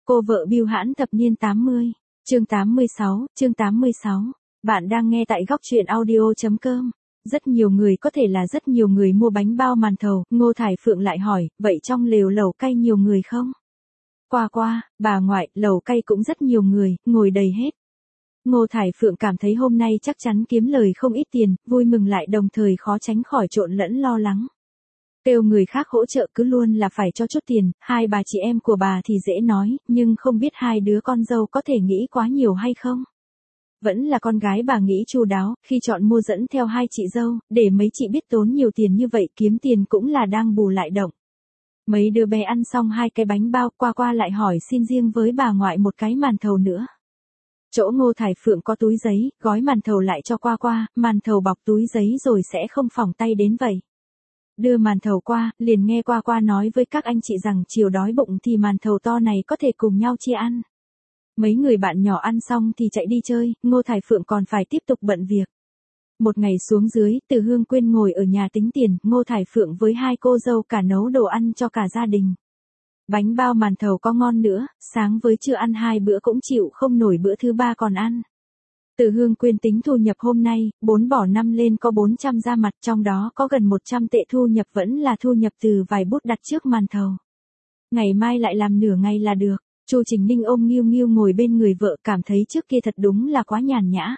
Cô vợ bưu hãn thập niên 80, chương 86. Bạn đang nghe tại góc truyện audio.com. Rất nhiều người, có thể là rất nhiều người mua bánh bao màn thầu. Ngô Thải Phượng lại hỏi, vậy trong lều lẩu cay nhiều người không? Qua, bà ngoại, lẩu cay cũng rất nhiều người, ngồi đầy hết. Ngô Thải Phượng cảm thấy hôm nay chắc chắn kiếm lời không ít tiền, vui mừng lại đồng thời khó tránh khỏi trộn lẫn lo lắng. Kêu người khác hỗ trợ cứ luôn là phải cho chút tiền, hai bà chị em của bà thì dễ nói, nhưng không biết hai đứa con dâu có thể nghĩ quá nhiều hay không. Vẫn là con gái bà nghĩ chu đáo, khi chọn mua dẫn theo hai chị dâu, để mấy chị biết tốn nhiều tiền như vậy kiếm tiền cũng là đang bù lại động. Mấy đứa bé ăn xong hai cái bánh bao, qua lại hỏi xin riêng với bà ngoại một cái màn thầu nữa. Chỗ Ngô Thải Phượng có túi giấy, gói màn thầu lại cho qua, màn thầu bọc túi giấy rồi sẽ không phỏng tay đến vậy. Đưa màn thầu qua, liền nghe qua nói với các anh chị rằng chiều đói bụng thì màn thầu to này có thể cùng nhau chia ăn. Mấy người bạn nhỏ ăn xong thì chạy đi chơi, Ngô Thải Phượng còn phải tiếp tục bận việc. Một ngày xuống dưới, Từ Hương Quyên ngồi ở nhà tính tiền, Ngô Thải Phượng với hai cô dâu cả nấu đồ ăn cho cả gia đình. Bánh bao màn thầu có ngon nữa, sáng với trưa ăn hai bữa cũng chịu không nổi bữa thứ ba còn ăn. Từ Hương Quyên tính thu nhập hôm nay, 4 bỏ 5 lên có 400 ra mặt, trong đó có gần 100 tệ thu nhập vẫn là thu nhập từ vài bút đặt trước màn thầu. Ngày mai lại làm nửa ngày là được. Chu Trình Ninh ôm Nghiêu Nghiêu ngồi bên người vợ, cảm thấy trước kia thật đúng là quá nhàn nhã.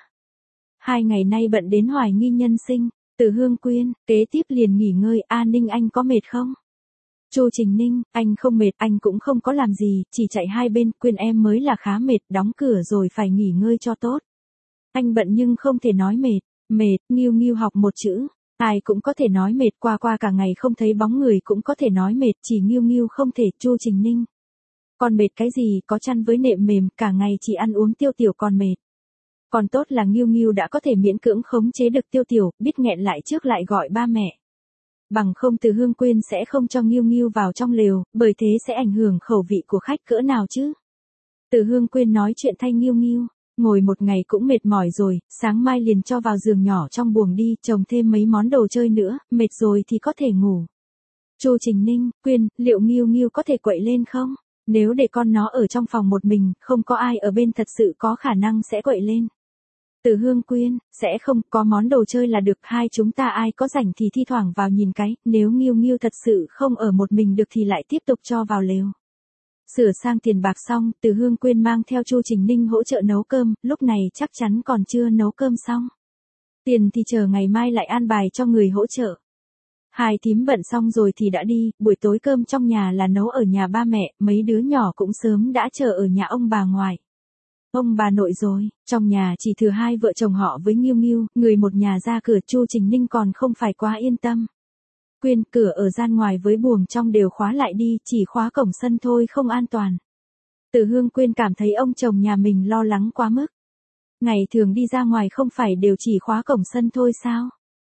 2 ngày nay bận đến hoài nghi nhân sinh. Từ Hương Quyên, kế tiếp liền nghỉ ngơi. Ninh anh có mệt không? Chu Trình Ninh, anh không mệt, anh cũng không có làm gì, chỉ chạy hai bên. Quyên em mới là khá mệt, đóng cửa rồi phải nghỉ ngơi cho tốt. Anh bận nhưng không thể nói mệt, Nghiêu Nghiêu học một chữ. Ai cũng có thể nói mệt, qua cả ngày không thấy bóng người cũng có thể nói mệt, chỉ Nghiêu Nghiêu không thể. Chu Trình Ninh, còn mệt cái gì, có chăn với nệm mềm, cả ngày chỉ ăn uống tiêu tiểu còn mệt. Còn tốt là Nghiêu Nghiêu đã có thể miễn cưỡng khống chế được tiêu tiểu, biết nghẹn lại trước lại gọi ba mẹ. Bằng không Từ Hương Quyên sẽ không cho Nghiêu Nghiêu vào trong lều, bởi thế sẽ ảnh hưởng khẩu vị của khách cỡ nào chứ. Từ Hương Quyên nói chuyện thay Nghiêu Nghiêu, ngồi một ngày cũng mệt mỏi rồi, sáng mai liền cho vào giường nhỏ trong buồng đi, trồng thêm mấy món đồ chơi nữa, mệt rồi thì có thể ngủ. Chu Trình Ninh, Quyên, liệu Nghiêu Nghiêu có thể quậy lên không? Nếu để con nó ở trong phòng một mình, không có ai ở bên thật sự có khả năng sẽ quậy lên. Từ Hương Quyên, sẽ không, có món đồ chơi là được, hai chúng ta ai có rảnh thì thi thoảng vào nhìn cái, nếu Nghiêu Nghiêu thật sự không ở một mình được thì lại tiếp tục cho vào lều. Sửa sang tiền bạc xong, Từ Hương Quyên mang theo Chu Trình Ninh hỗ trợ nấu cơm, lúc này chắc chắn còn chưa nấu cơm xong. Tiền thì chờ ngày mai lại an bài cho người hỗ trợ. Hai thím bận xong rồi thì đã đi, buổi tối cơm trong nhà là nấu ở nhà ba mẹ, mấy đứa nhỏ cũng sớm đã chờ ở nhà ông bà ngoại. Ông bà nội rồi, trong nhà chỉ thừa hai vợ chồng họ với Nghiêu Nghiêu, người một nhà ra cửa. Chu Trình Ninh còn không phải quá yên tâm. Quyên, cửa ở gian ngoài với buồng trong đều khóa lại đi, chỉ khóa cổng sân thôi không an toàn. Từ Hương Quyên cảm thấy ông chồng nhà mình lo lắng quá mức. Ngày thường đi ra ngoài không phải đều chỉ khóa cổng sân thôi sao?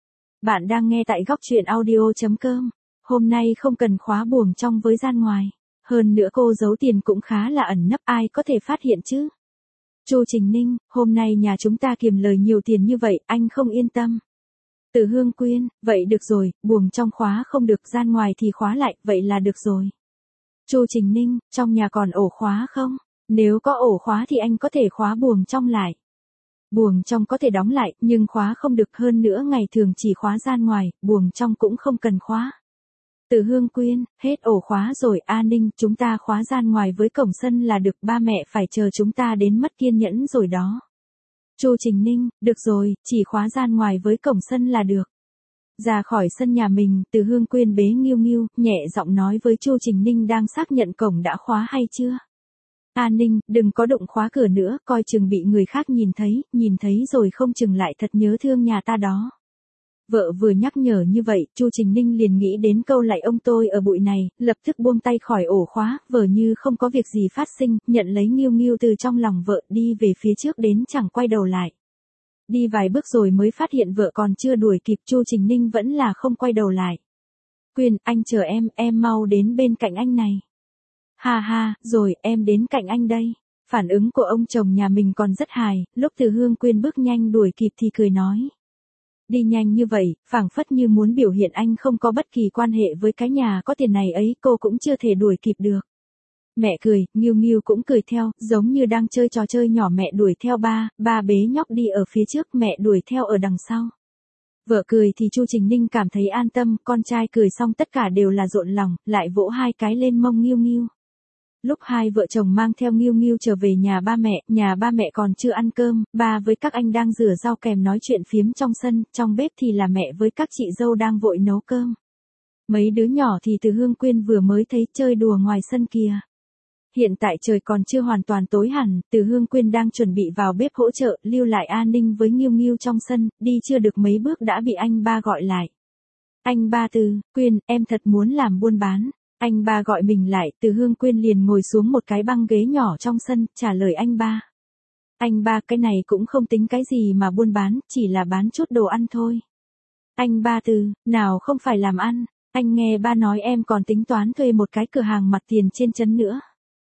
Bạn đang nghe tại góc truyện audio.com. Hôm nay không cần khóa buồng trong với gian ngoài. Hơn nữa cô giấu tiền cũng khá là ẩn nấp, ai có thể phát hiện chứ? Chu Trình Ninh, hôm nay nhà chúng ta kiếm lời nhiều tiền như vậy, anh không yên tâm. Từ Hương Quyên, vậy được rồi, buồng trong khóa không được, gian ngoài thì khóa lại, vậy là được rồi. Chu Trình Ninh, trong nhà còn ổ khóa không? Nếu có ổ khóa thì anh có thể khóa buồng trong lại. Buồng trong có thể đóng lại, nhưng khóa không được, hơn nữa ngày thường chỉ khóa gian ngoài, buồng trong cũng không cần khóa. Từ Hương Quyên, hết ổ khóa rồi. Ninh, chúng ta khóa gian ngoài với cổng sân là được, ba mẹ phải chờ chúng ta đến mất kiên nhẫn rồi đó. Chu Trình Ninh, được rồi, chỉ khóa gian ngoài với cổng sân là được. Ra khỏi sân nhà mình, Từ Hương Quyên bế Nghiêu Nghiêu, nhẹ giọng nói với Chu Trình Ninh đang xác nhận cổng đã khóa hay chưa. Ninh, đừng có đụng khóa cửa nữa, coi chừng bị người khác nhìn thấy rồi không chừng lại thật nhớ thương nhà ta đó. Vợ vừa nhắc nhở như vậy, Chu Trình Ninh liền nghĩ đến câu lạy ông tôi ở bụi này, lập tức buông tay khỏi ổ khóa, vờ như không có việc gì phát sinh, nhận lấy Nghiêu Nghiêu từ trong lòng vợ, đi về phía trước đến chẳng quay đầu lại. Đi vài bước rồi mới phát hiện vợ còn chưa đuổi kịp, Chu Trình Ninh vẫn là không quay đầu lại. Quyên, anh chờ em mau đến bên cạnh anh này. Ha, rồi, em đến cạnh anh đây. Phản ứng của ông chồng nhà mình còn rất hài, lúc Từ Hương Quyên bước nhanh đuổi kịp thì cười nói. Đi nhanh như vậy, phảng phất như muốn biểu hiện anh không có bất kỳ quan hệ với cái nhà có tiền này ấy, cô cũng chưa thể đuổi kịp được. Mẹ cười, Nghiêu Nghiêu cũng cười theo, giống như đang chơi trò chơi nhỏ. Mẹ đuổi theo ba bế nhóc đi ở phía trước, mẹ đuổi theo ở đằng sau. Vợ cười thì Chu Trình Ninh cảm thấy an tâm, con trai cười xong tất cả đều là rộn lòng, lại vỗ hai cái lên mông Nghiêu Nghiêu. Lúc hai vợ chồng mang theo Nghiêu Nghiêu trở về nhà ba mẹ còn chưa ăn cơm, ba với các anh đang rửa rau kèm nói chuyện phiếm trong sân, trong bếp thì là mẹ với các chị dâu đang vội nấu cơm. Mấy đứa nhỏ thì Từ Hương Quyên vừa mới thấy chơi đùa ngoài sân kìa. Hiện tại trời còn chưa hoàn toàn tối hẳn, Từ Hương Quyên đang chuẩn bị vào bếp hỗ trợ, lưu lại an ninh với Nghiêu Nghiêu trong sân, đi chưa được mấy bước đã bị anh ba gọi lại. Anh ba Từ, Quyên, em thật muốn làm buôn bán. Anh ba gọi mình lại, Từ Hương Quyên liền ngồi xuống một cái băng ghế nhỏ trong sân, trả lời anh ba. Anh ba, cái này cũng không tính cái gì mà buôn bán, chỉ là bán chút đồ ăn thôi. Anh ba Từ, nào không phải làm ăn, anh nghe ba nói em còn tính toán thuê một cái cửa hàng mặt tiền trên trấn nữa.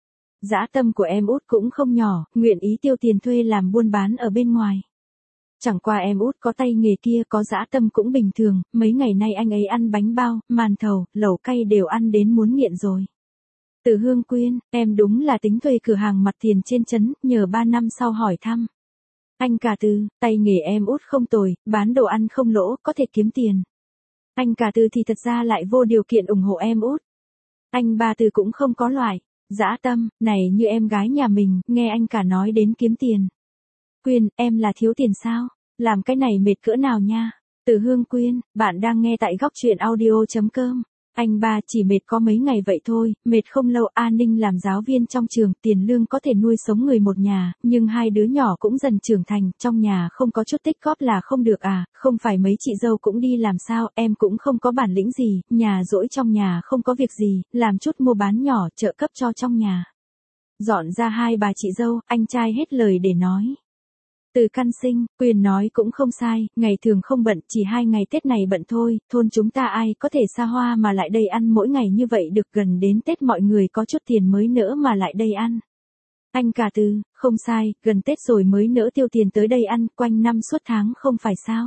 Dã tâm của em út cũng không nhỏ, nguyện ý tiêu tiền thuê làm buôn bán ở bên ngoài. Chẳng qua em út có tay nghề kia, có dã tâm cũng bình thường, mấy ngày nay anh ấy ăn bánh bao, màn thầu, lẩu cay đều ăn đến muốn nghiện rồi. Từ Hương Quyên, em đúng là tính thuê cửa hàng mặt tiền trên trấn, nhờ 3 năm sau hỏi thăm. Anh cả Từ, tay nghề em út không tồi, bán đồ ăn không lỗ, có thể kiếm tiền. Anh cả Từ thì thật ra lại vô điều kiện ủng hộ em út. Anh ba Từ cũng không có loại dã tâm này như em gái nhà mình, nghe anh cả nói đến kiếm tiền. Quyên, em là thiếu tiền sao? Làm cái này mệt cỡ nào nha? Từ Hương Quyên, bạn đang nghe tại góc truyện audio.com. Anh ba chỉ mệt có mấy ngày vậy thôi, mệt không lâu. An Ninh làm giáo viên trong trường, tiền lương có thể nuôi sống người một nhà, nhưng hai đứa nhỏ cũng dần trưởng thành, trong nhà không có chút tích góp là không được à, không phải mấy chị dâu cũng đi làm sao, em cũng không có bản lĩnh gì, nhà rỗi trong nhà không có việc gì, làm chút mua bán nhỏ, trợ cấp cho trong nhà. Dọn ra hai bà chị dâu, anh trai hết lời để nói. Từ Căn Sinh, Quyên nói cũng không sai, ngày thường không bận, chỉ 2 ngày Tết này bận thôi, thôn chúng ta ai có thể xa hoa mà lại đây ăn mỗi ngày như vậy được, gần đến Tết mọi người có chút tiền mới nỡ mà lại đây ăn. Anh cả Từ, không sai, gần Tết rồi mới nỡ tiêu tiền tới đây ăn, quanh năm suốt tháng không phải sao.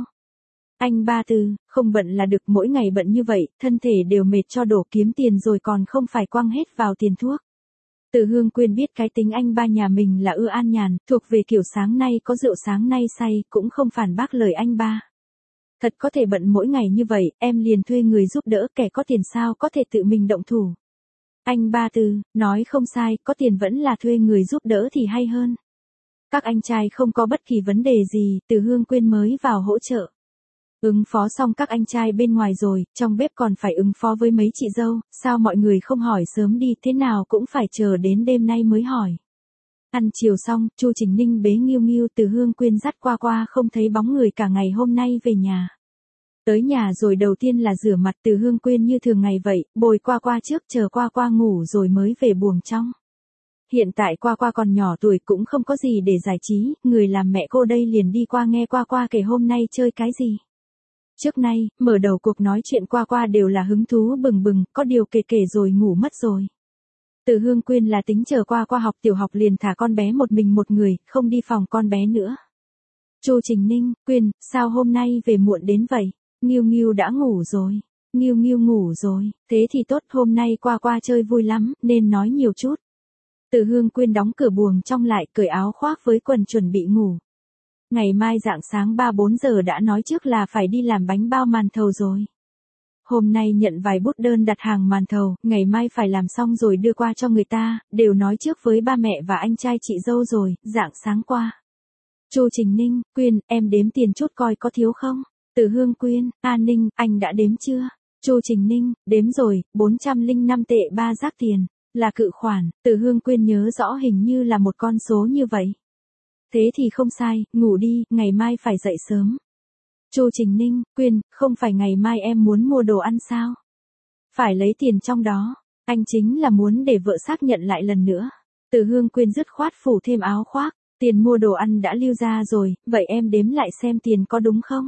Anh ba Từ, không bận là được, mỗi ngày bận như vậy, thân thể đều mệt cho đổ, kiếm tiền rồi còn không phải quăng hết vào tiền thuốc. Từ Hương Quyên biết cái tính anh ba nhà mình là ưa an nhàn, thuộc về kiểu sáng nay có rượu sáng nay say, cũng không phản bác lời anh ba. Thật có thể bận mỗi ngày như vậy, em liền thuê người giúp đỡ, kẻ có tiền sao có thể tự mình động thủ. Anh ba Từ, nói không sai, có tiền vẫn là thuê người giúp đỡ thì hay hơn. Các anh trai không có bất kỳ vấn đề gì, Từ Hương Quyên mới vào hỗ trợ. Ứng phó xong các anh trai bên ngoài rồi, trong bếp còn phải ứng phó với mấy chị dâu, sao mọi người không hỏi sớm đi, thế nào cũng phải chờ đến đêm nay mới hỏi. Ăn chiều xong, Chu Trình Ninh bế Nghiêu Nghiêu, Từ Hương Quyên dắt qua không thấy bóng người cả ngày hôm nay về nhà. Tới nhà rồi đầu tiên là rửa mặt, Từ Hương Quyên như thường ngày vậy, bồi qua trước, chờ qua ngủ rồi mới về buồng trong. Hiện tại qua còn nhỏ tuổi cũng không có gì để giải trí, người làm mẹ cô đây liền đi qua nghe qua kể hôm nay chơi cái gì. Trước nay, mở đầu cuộc nói chuyện qua đều là hứng thú bừng bừng, có điều kể rồi ngủ mất rồi. Từ Hương Quyên là tính chờ qua học tiểu học liền thả con bé một mình một người, không đi phòng con bé nữa. Chu Trình Ninh, Quyên, sao hôm nay về muộn đến vậy? Nghiêu Nghiêu đã ngủ rồi. Nghiêu Nghiêu ngủ rồi, thế thì tốt, hôm nay qua chơi vui lắm, nên nói nhiều chút. Từ Hương Quyên đóng cửa buồng trong lại, cởi áo khoác với quần chuẩn bị ngủ. Ngày mai rạng sáng 3-4 giờ đã nói trước là phải đi làm bánh bao màn thầu rồi. Hôm nay nhận vài bút đơn đặt hàng màn thầu, ngày mai phải làm xong rồi đưa qua cho người ta, đều nói trước với ba mẹ và anh trai chị dâu rồi, rạng sáng qua. Chu Trình Ninh, Quyên, em đếm tiền chút coi có thiếu không? Từ Hương Quyên, An Ninh, anh đã đếm chưa? Chu Trình Ninh, đếm rồi, 405 tệ 3 rác tiền, là cự khoản. Từ Hương Quyên nhớ rõ hình như là một con số như vậy. Thế thì không sai, ngủ đi, ngày mai phải dậy sớm. Chu Trình Ninh, Quyên, không phải ngày mai em muốn mua đồ ăn sao? Phải lấy tiền trong đó, anh chính là muốn để vợ xác nhận lại lần nữa. Từ Hương Quyên dứt khoát phủ thêm áo khoác, tiền mua đồ ăn đã lưu ra rồi, vậy em đếm lại xem tiền có đúng không?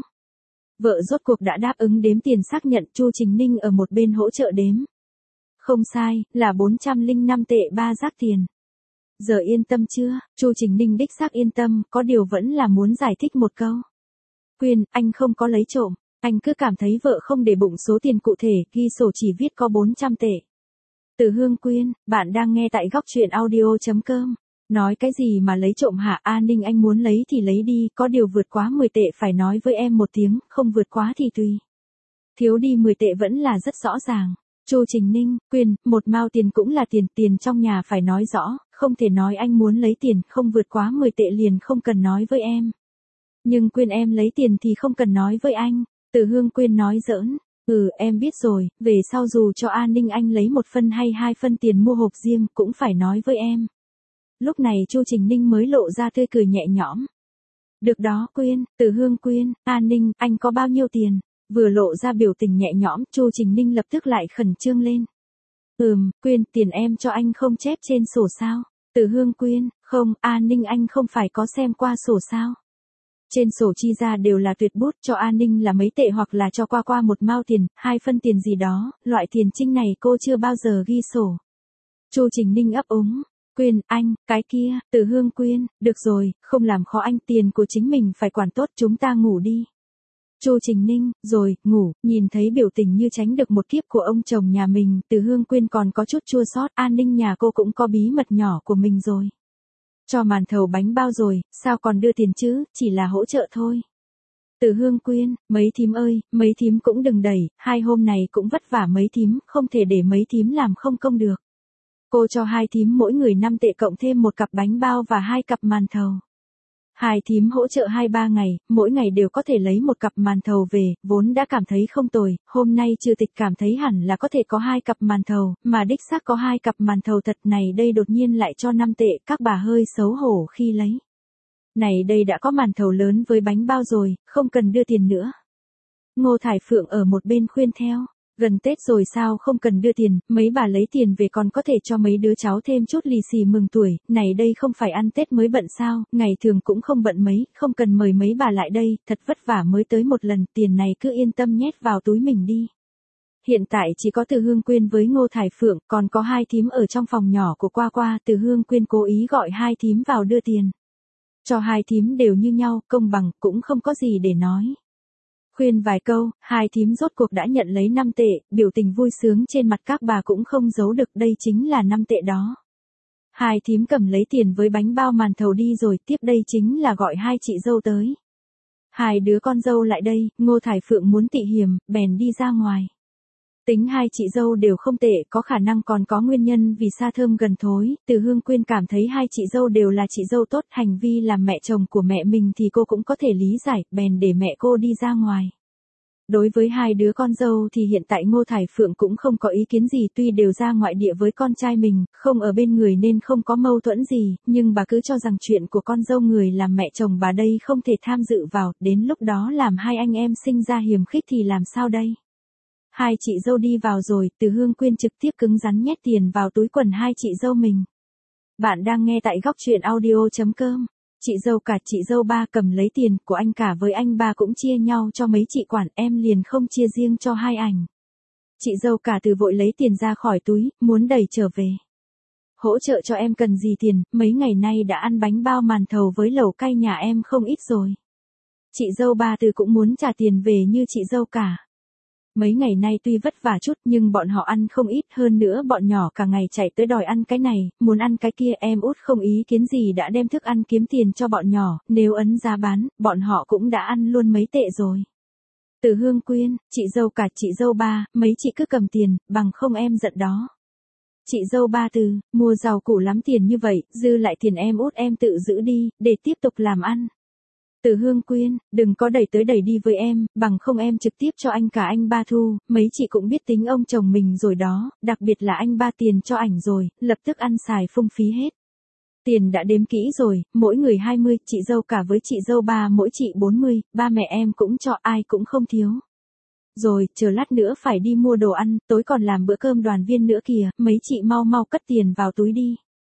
Vợ rốt cuộc đã đáp ứng đếm tiền xác nhận, Chu Trình Ninh ở một bên hỗ trợ đếm. Không sai, là 405 tệ 3 rác tiền. Giờ yên tâm chưa? Chu Trình Ninh đích xác yên tâm, có điều vẫn là muốn giải thích một câu. Quyên, anh không có lấy trộm, anh cứ cảm thấy vợ không để bụng số tiền cụ thể, ghi sổ chỉ viết có 400 tệ. Từ Hương Quyên, bạn đang nghe tại góc truyện audio.com. Nói cái gì mà lấy trộm hả? An Ninh anh muốn lấy thì lấy đi, có điều vượt quá 10 tệ phải nói với em một tiếng, không vượt quá thì tùy. Thiếu đi 10 tệ vẫn là rất rõ ràng. Chu Trình Ninh, Quyên, một mao tiền cũng là tiền, tiền trong nhà phải nói rõ, không thể nói anh muốn lấy tiền, không vượt quá 10 tệ liền không cần nói với em. Nhưng Quyên em lấy tiền thì không cần nói với anh. Từ Hương Quyên nói giỡn. Em biết rồi, về sau dù cho An Ninh anh lấy 1 phân hay 2 phân tiền mua hộp diêm cũng phải nói với em. Lúc này Chu Trình Ninh mới lộ ra tươi cười nhẹ nhõm. Được đó Quyên, Từ Hương Quyên, An Ninh, anh có bao nhiêu tiền? Vừa lộ ra biểu tình nhẹ nhõm, Chu Trình Ninh lập tức lại khẩn trương lên. Quyên, tiền em cho anh không chép trên sổ sao? Từ Hương Quyên, không, An Ninh anh không phải có xem qua sổ sao? Trên sổ chi ra đều là tuyệt bút, cho An Ninh là mấy tệ hoặc là cho qua 1 mao tiền, 2 phân tiền gì đó, loại tiền trinh này cô chưa bao giờ ghi sổ. Chu Trình Ninh ấp úng. Quyên, anh, cái kia, Từ Hương Quyên, được rồi, không làm khó anh, tiền của chính mình phải quản tốt, chúng ta ngủ đi. Chu Trình Ninh, rồi, ngủ, nhìn thấy biểu tình như tránh được một kiếp của ông chồng nhà mình, Từ Hương Quyên còn có chút chua xót, An Ninh nhà cô cũng có bí mật nhỏ của mình rồi. Cho màn thầu bánh bao rồi, sao còn đưa tiền chứ, chỉ là hỗ trợ thôi. Từ Hương Quyên, mấy thím ơi, mấy thím cũng đừng đẩy, 2 hôm này cũng vất vả mấy thím, không thể để mấy thím làm không công được. Cô cho 2 thím mỗi người 5 tệ cộng thêm 1 cặp bánh bao và 2 cặp màn thầu. 2 thím hỗ trợ 2-3 ngày, mỗi ngày đều có thể lấy 1 cặp màn thầu về, vốn đã cảm thấy không tồi, hôm nay Trừ Tịch cảm thấy hẳn là có thể có 2 cặp màn thầu, mà đích xác có 2 cặp màn thầu thật này đây đột nhiên lại cho 5 tệ, các bà hơi xấu hổ khi lấy. Này đây đã có màn thầu lớn với bánh bao rồi, không cần đưa tiền nữa. Ngô Thải Phượng ở một bên khuyên theo. Gần Tết rồi sao không cần đưa tiền, mấy bà lấy tiền về còn có thể cho mấy đứa cháu thêm chút lì xì mừng tuổi, này đây không phải ăn Tết mới bận sao, ngày thường cũng không bận mấy, không cần mời mấy bà lại đây, thật vất vả mới tới một lần, tiền này cứ yên tâm nhét vào túi mình đi. Hiện tại chỉ có Từ Hương Quyên với Ngô Thải Phượng, còn có 2 thím ở trong phòng nhỏ của Qua, Từ Hương Quyên cố ý gọi 2 thím vào đưa tiền. Cho 2 thím đều như nhau, công bằng, cũng không có gì để nói. Khuyên vài câu, 2 thím rốt cuộc đã nhận lấy 5 tệ, biểu tình vui sướng trên mặt các bà cũng không giấu được, đây chính là 5 tệ đó. 2 thím cầm lấy tiền với bánh bao màn thầu đi rồi, tiếp đây chính là gọi 2 chị dâu tới. 2 đứa con dâu lại đây, Ngô Thải Phượng muốn tị hiềm, bèn đi ra ngoài. Tính 2 chị dâu đều không tệ, có khả năng còn có nguyên nhân vì xa thơm gần thối, Từ Hương Quyên cảm thấy 2 chị dâu đều là chị dâu tốt, hành vi làm mẹ chồng của mẹ mình thì cô cũng có thể lý giải, bèn để mẹ cô đi ra ngoài. Đối với 2 đứa con dâu thì hiện tại Ngô Thải Phượng cũng không có ý kiến gì, tuy đều ra ngoại địa với con trai mình, không ở bên người nên không có mâu thuẫn gì, nhưng bà cứ cho rằng chuyện của con dâu người làm mẹ chồng bà đây không thể tham dự vào, đến lúc đó làm 2 anh em sinh ra hiềm khích thì làm sao đây? 2 chị dâu đi vào rồi, Từ Hương Quyên trực tiếp cứng rắn nhét tiền vào túi quần 2 chị dâu mình. Bạn đang nghe tại góc truyện audio.com. Chị dâu cả chị dâu ba cầm lấy tiền của anh cả với anh ba cũng chia nhau cho mấy chị quản, em liền không chia riêng cho 2 ảnh. Chị dâu cả từ vội lấy tiền ra khỏi túi, muốn đẩy trở về. Hỗ trợ cho em cần gì tiền, mấy ngày nay đã ăn bánh bao màn thầu với lẩu cay nhà em không ít rồi. Chị dâu ba từ cũng muốn trả tiền về như chị dâu cả. Mấy ngày nay tuy vất vả chút nhưng bọn họ ăn không ít, hơn nữa bọn nhỏ cả ngày chạy tới đòi ăn cái này, muốn ăn cái kia, em út không ý kiến gì đã đem thức ăn kiếm tiền cho bọn nhỏ, nếu ấn giá bán, bọn họ cũng đã ăn luôn mấy tệ rồi. Từ Hương Quyên, chị dâu cả chị dâu ba, mấy chị cứ cầm tiền, bằng không em giận đó. Chị dâu ba Từ, mua rau củ lắm tiền như vậy, dư lại tiền em út em tự giữ đi, để tiếp tục làm ăn. Từ Hương Quyên, đừng có đẩy tới đẩy đi với em, bằng không em trực tiếp cho anh cả anh ba thu, mấy chị cũng biết tính ông chồng mình rồi đó, đặc biệt là anh ba tiền cho ảnh rồi, lập tức ăn xài phung phí hết. Tiền đã đếm kỹ rồi, mỗi người 20, chị dâu cả với chị dâu ba mỗi chị 40, ba mẹ em cũng cho, ai cũng không thiếu. Rồi, chờ lát nữa phải đi mua đồ ăn, tối còn làm bữa cơm đoàn viên nữa kìa, mấy chị mau mau cất tiền vào túi đi.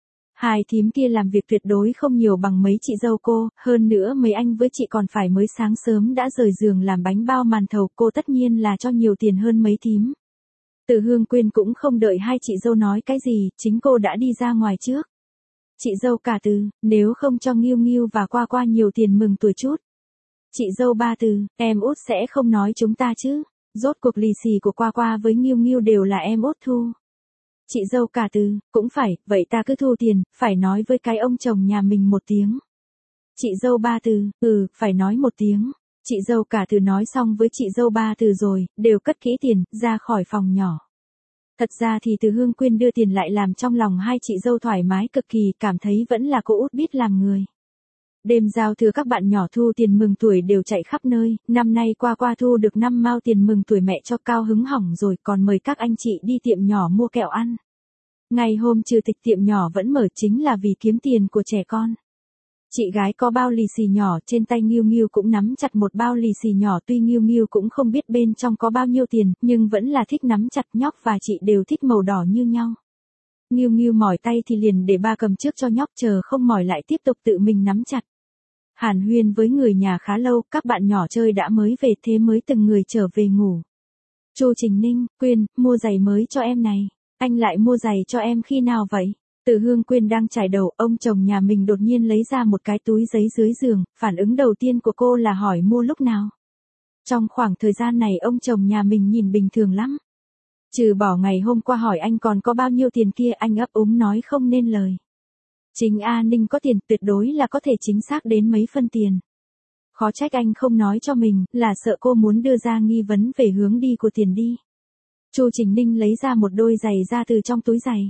2 thím kia làm việc tuyệt đối không nhiều bằng mấy chị dâu cô, hơn nữa mấy anh với chị còn phải mới sáng sớm đã rời giường làm bánh bao màn thầu, cô tất nhiên là cho nhiều tiền hơn mấy thím. Từ Hương Quyên cũng không đợi 2 chị dâu nói cái gì, chính cô đã đi ra ngoài trước. Chị dâu cả Từ, nếu không cho Nghiêu Nghiêu và Qua nhiều tiền mừng tuổi chút. Chị dâu ba Từ, em út sẽ không nói chúng ta chứ, rốt cuộc lì xì của Qua với Nghiêu Nghiêu đều là em út thu. Chị dâu cả Từ, cũng phải, vậy ta cứ thu tiền, phải nói với cái ông chồng nhà mình một tiếng. Chị dâu Ba Từ, phải nói một tiếng. Chị dâu cả Từ nói xong với chị dâu Ba Từ rồi, đều cất kỹ tiền, ra khỏi phòng nhỏ. Thật ra thì Từ Hương Quyên đưa tiền lại làm trong lòng hai chị dâu thoải mái cực kỳ, cảm thấy vẫn là cô út biết làm người. Đêm giao thừa các bạn nhỏ thu tiền mừng tuổi đều chạy khắp nơi, năm nay qua thu được 5 mao tiền mừng tuổi mẹ cho cao hứng hỏng rồi, còn mời các anh chị đi tiệm nhỏ mua kẹo ăn. Ngày hôm trừ tịch tiệm nhỏ vẫn mở chính là vì kiếm tiền của trẻ con. Chị gái có bao lì xì nhỏ trên tay, Nghiêu Nghiêu cũng nắm chặt một bao lì xì nhỏ, tuy Nghiêu Nghiêu cũng không biết bên trong có bao nhiêu tiền, nhưng vẫn là thích nắm chặt, nhóc và chị đều thích màu đỏ như nhau. Nghiêu Nghiêu mỏi tay thì liền để ba cầm trước cho nhóc, chờ không mỏi lại tiếp tục tự mình nắm chặt. Hàn huyên với người nhà khá lâu, các bạn nhỏ chơi đã mới về thế mới từng người trở về ngủ. Chu Trình Ninh, Quyên, mua giày mới cho em này. Anh lại mua giày cho em khi nào vậy? Từ Hương Quyên đang chải đầu, ông chồng nhà mình đột nhiên lấy ra một cái túi giấy dưới giường, phản ứng đầu tiên của cô là hỏi mua lúc nào. Trong khoảng thời gian này ông chồng nhà mình nhìn bình thường lắm. Trừ bỏ ngày hôm qua hỏi anh còn có bao nhiêu tiền kia, anh ấp úng nói không nên lời. Chính A Ninh có tiền, tuyệt đối là có thể chính xác đến mấy phân tiền. Khó trách anh không nói cho mình, là sợ cô muốn đưa ra nghi vấn về hướng đi của tiền đi. Chu Trình Ninh lấy ra một đôi giày ra từ trong túi giày.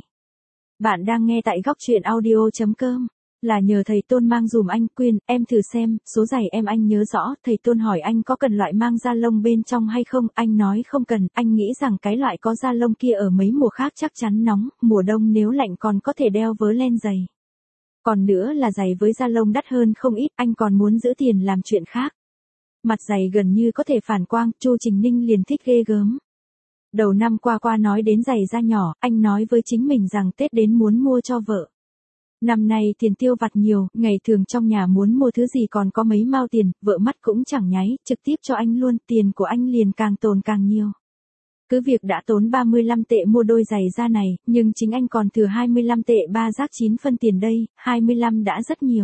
Bạn đang nghe tại góc truyện audio.com. Là nhờ thầy Tôn mang dùm anh. Quyên, em thử xem, số giày em anh nhớ rõ. Thầy Tôn hỏi anh có cần loại mang da lông bên trong hay không, anh nói không cần, anh nghĩ rằng cái loại có da lông kia ở mấy mùa khác chắc chắn nóng, mùa đông nếu lạnh còn có thể đeo vớ len giày. Còn nữa là giày với da lông đắt hơn không ít, anh còn muốn giữ tiền làm chuyện khác. Mặt giày gần như có thể phản quang, Chu Trình Ninh liền thích ghê gớm. Đầu năm qua nói đến giày da nhỏ, anh nói với chính mình rằng Tết đến muốn mua cho vợ. Năm nay tiền tiêu vặt nhiều, ngày thường trong nhà muốn mua thứ gì còn có mấy mao tiền, vợ mắt cũng chẳng nháy, trực tiếp cho anh luôn, tiền của anh liền càng tồn càng nhiều. Cứ việc đã tốn 35 tệ mua đôi giày da này, nhưng chính anh còn thừa 25 tệ 3 rác 9 phân tiền đây, 25 đã rất nhiều.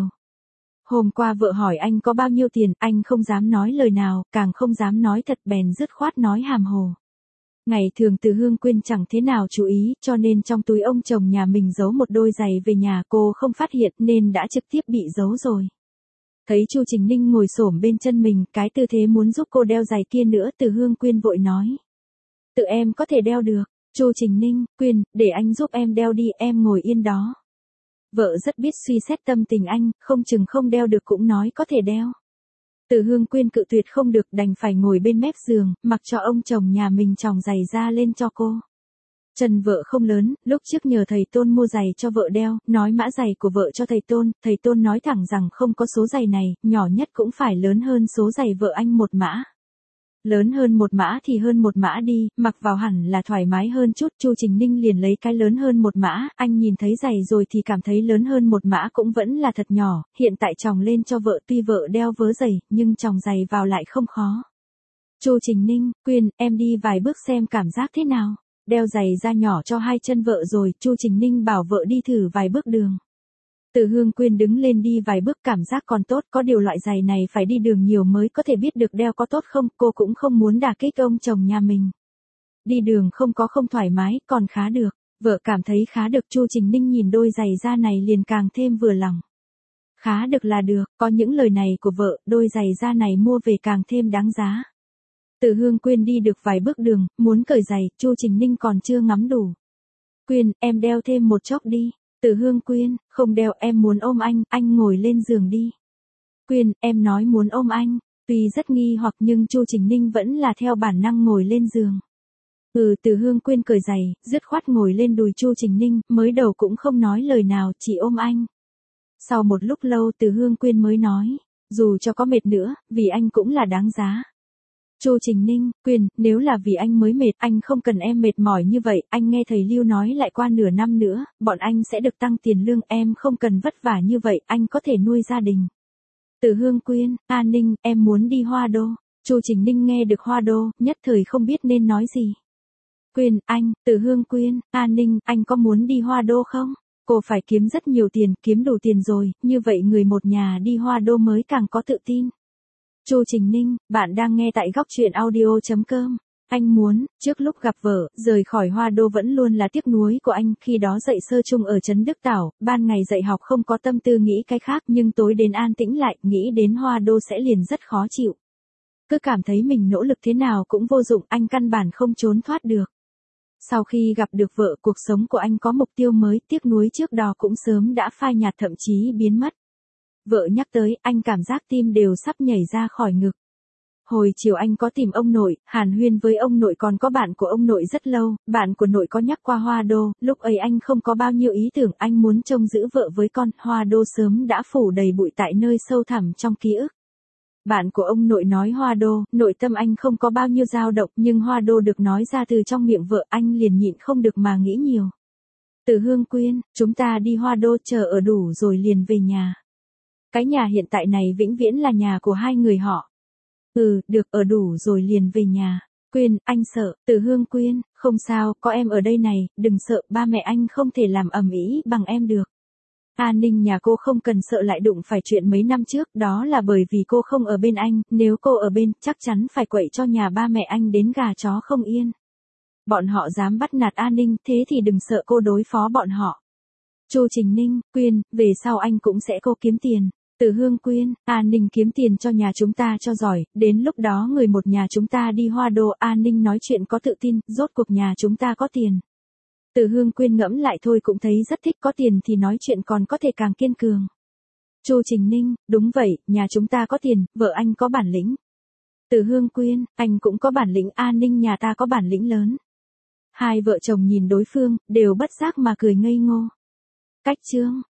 Hôm qua vợ hỏi anh có bao nhiêu tiền, anh không dám nói lời nào, càng không dám nói thật, bèn dứt khoát nói hàm hồ. Ngày thường Từ Hương Quyên chẳng thế nào chú ý, cho nên trong túi ông chồng nhà mình giấu một đôi giày về nhà, cô không phát hiện nên đã trực tiếp bị giấu rồi. Thấy Chu Trình Ninh ngồi xổm bên chân mình, cái tư thế muốn giúp cô đeo giày kia nữa, Từ Hương Quyên vội nói. Tự em có thể đeo được. Chu Trình Ninh, Quyên, để anh giúp em đeo đi, em ngồi yên đó. Vợ rất biết suy xét tâm tình anh, không chừng không đeo được cũng nói có thể đeo. Từ Hương Quyên cự tuyệt không được, đành phải ngồi bên mép giường, mặc cho ông chồng nhà mình chòng giày ra lên cho cô. Chân vợ không lớn, lúc trước nhờ thầy Tôn mua giày cho vợ đeo, nói mã giày của vợ cho thầy Tôn nói thẳng rằng không có số giày này, nhỏ nhất cũng phải lớn hơn số giày vợ anh một mã. Lớn hơn một mã thì hơn một mã đi, mặc vào hẳn là thoải mái hơn chút. Chu Trình Ninh liền lấy cái lớn hơn một mã, anh nhìn thấy giày rồi thì cảm thấy lớn hơn một mã cũng vẫn là thật nhỏ, hiện tại chòng lên cho vợ, tuy vợ đeo vớ giày, nhưng chòng giày vào lại không khó. Chu Trình Ninh, Quyên, em đi vài bước xem cảm giác thế nào. Đeo giày da nhỏ cho hai chân vợ rồi, Chu Trình Ninh bảo vợ đi thử vài bước đường. Từ Hương Quyên đứng lên đi vài bước, cảm giác còn tốt, có điều loại giày này phải đi đường nhiều mới có thể biết được đeo có tốt không, cô cũng không muốn đả kích ông chồng nhà mình. Đi đường không thoải mái, còn khá được, vợ cảm thấy khá được. Chu Trình Ninh nhìn đôi giày da này liền càng thêm vừa lòng. Khá được là được, có những lời này của vợ, đôi giày da này mua về càng thêm đáng giá. Từ Hương Quyên đi được vài bước đường, muốn cởi giày, Chu Trình Ninh còn chưa ngắm đủ. Quyên, em đeo thêm một chốc đi. Từ Hương Quyên, không đeo, em muốn ôm anh ngồi lên giường đi. Quyên, em nói muốn ôm anh, tuy rất nghi hoặc nhưng Chu Trình Ninh vẫn là theo bản năng ngồi lên giường. Từ Hương Quyên cởi giày, dứt khoát ngồi lên đùi Chu Trình Ninh, mới đầu cũng không nói lời nào, chỉ ôm anh. Sau một lúc lâu Từ Hương Quyên mới nói, dù cho có mệt nữa, vì anh cũng là đáng giá. Chu Trình Ninh, Quyên, nếu là vì anh mới mệt, anh không cần em mệt mỏi như vậy, anh nghe thầy Lưu nói lại qua nửa năm nữa, bọn anh sẽ được tăng tiền lương, em không cần vất vả như vậy, anh có thể nuôi gia đình. Từ Hương Quyên, A Ninh, em muốn đi Hoa Đô. Chu Trình Ninh nghe được Hoa Đô, nhất thời không biết nên nói gì. Quyên, anh, Từ Hương Quyên, A Ninh, anh có muốn đi Hoa Đô không? Cô phải kiếm rất nhiều tiền, kiếm đủ tiền rồi, như vậy người một nhà đi Hoa Đô mới càng có tự tin. Chu Trình Ninh, bạn đang nghe tại góc truyện audio.com. Anh muốn, trước lúc gặp vợ, rời khỏi Hoa Đô vẫn luôn là tiếc nuối của anh, khi đó dạy sơ chung ở trấn Đức Tảo, ban ngày dạy học không có tâm tư nghĩ cái khác nhưng tối đến an tĩnh lại, nghĩ đến Hoa Đô sẽ liền rất khó chịu. Cứ cảm thấy mình nỗ lực thế nào cũng vô dụng, anh căn bản không trốn thoát được. Sau khi gặp được vợ, cuộc sống của anh có mục tiêu mới, tiếc nuối trước đó cũng sớm đã phai nhạt thậm chí biến mất. Vợ nhắc tới, anh cảm giác tim đều sắp nhảy ra khỏi ngực. Hồi chiều anh có tìm ông nội, hàn huyên với ông nội, còn có bạn của ông nội rất lâu, bạn của nội có nhắc qua Hoa Đô, lúc ấy anh không có bao nhiêu ý tưởng, anh muốn trông giữ vợ với con, Hoa Đô sớm đã phủ đầy bụi tại nơi sâu thẳm trong ký ức. Bạn của ông nội nói Hoa Đô, nội tâm anh không có bao nhiêu dao động, nhưng Hoa Đô được nói ra từ trong miệng vợ, anh liền nhịn không được mà nghĩ nhiều. Từ Hương Quyên, chúng ta đi Hoa Đô, chờ ở đủ rồi liền về nhà. Cái nhà hiện tại này vĩnh viễn là nhà của hai người họ. Được, ở đủ rồi liền về nhà. Quyên, anh sợ. Từ Hương Quyên, không sao, có em ở đây này, đừng sợ, ba mẹ anh không thể làm ầm ĩ bằng em được. An ninh nhà cô không cần sợ lại đụng phải chuyện mấy năm trước, đó là bởi vì cô không ở bên anh, nếu cô ở bên, chắc chắn phải quậy cho nhà ba mẹ anh đến gà chó không yên. Bọn họ dám bắt nạt An ninh, thế thì đừng sợ cô đối phó bọn họ. Chu Trình Ninh, Quyên, về sau anh cũng sẽ cố kiếm tiền. Từ Hương Quyên, An ninh kiếm tiền cho nhà chúng ta cho giỏi, đến lúc đó người một nhà chúng ta đi Hoa Đô, An ninh nói chuyện có tự tin, rốt cuộc nhà chúng ta có tiền. Từ Hương Quyên ngẫm lại thôi cũng thấy rất thích, có tiền thì nói chuyện còn có thể càng kiên cường. Chu Trình Ninh, đúng vậy, nhà chúng ta có tiền, vợ anh có bản lĩnh. Từ Hương Quyên, anh cũng có bản lĩnh, An ninh nhà ta có bản lĩnh lớn. Hai vợ chồng nhìn đối phương, đều bất giác mà cười ngây ngô. Cách chương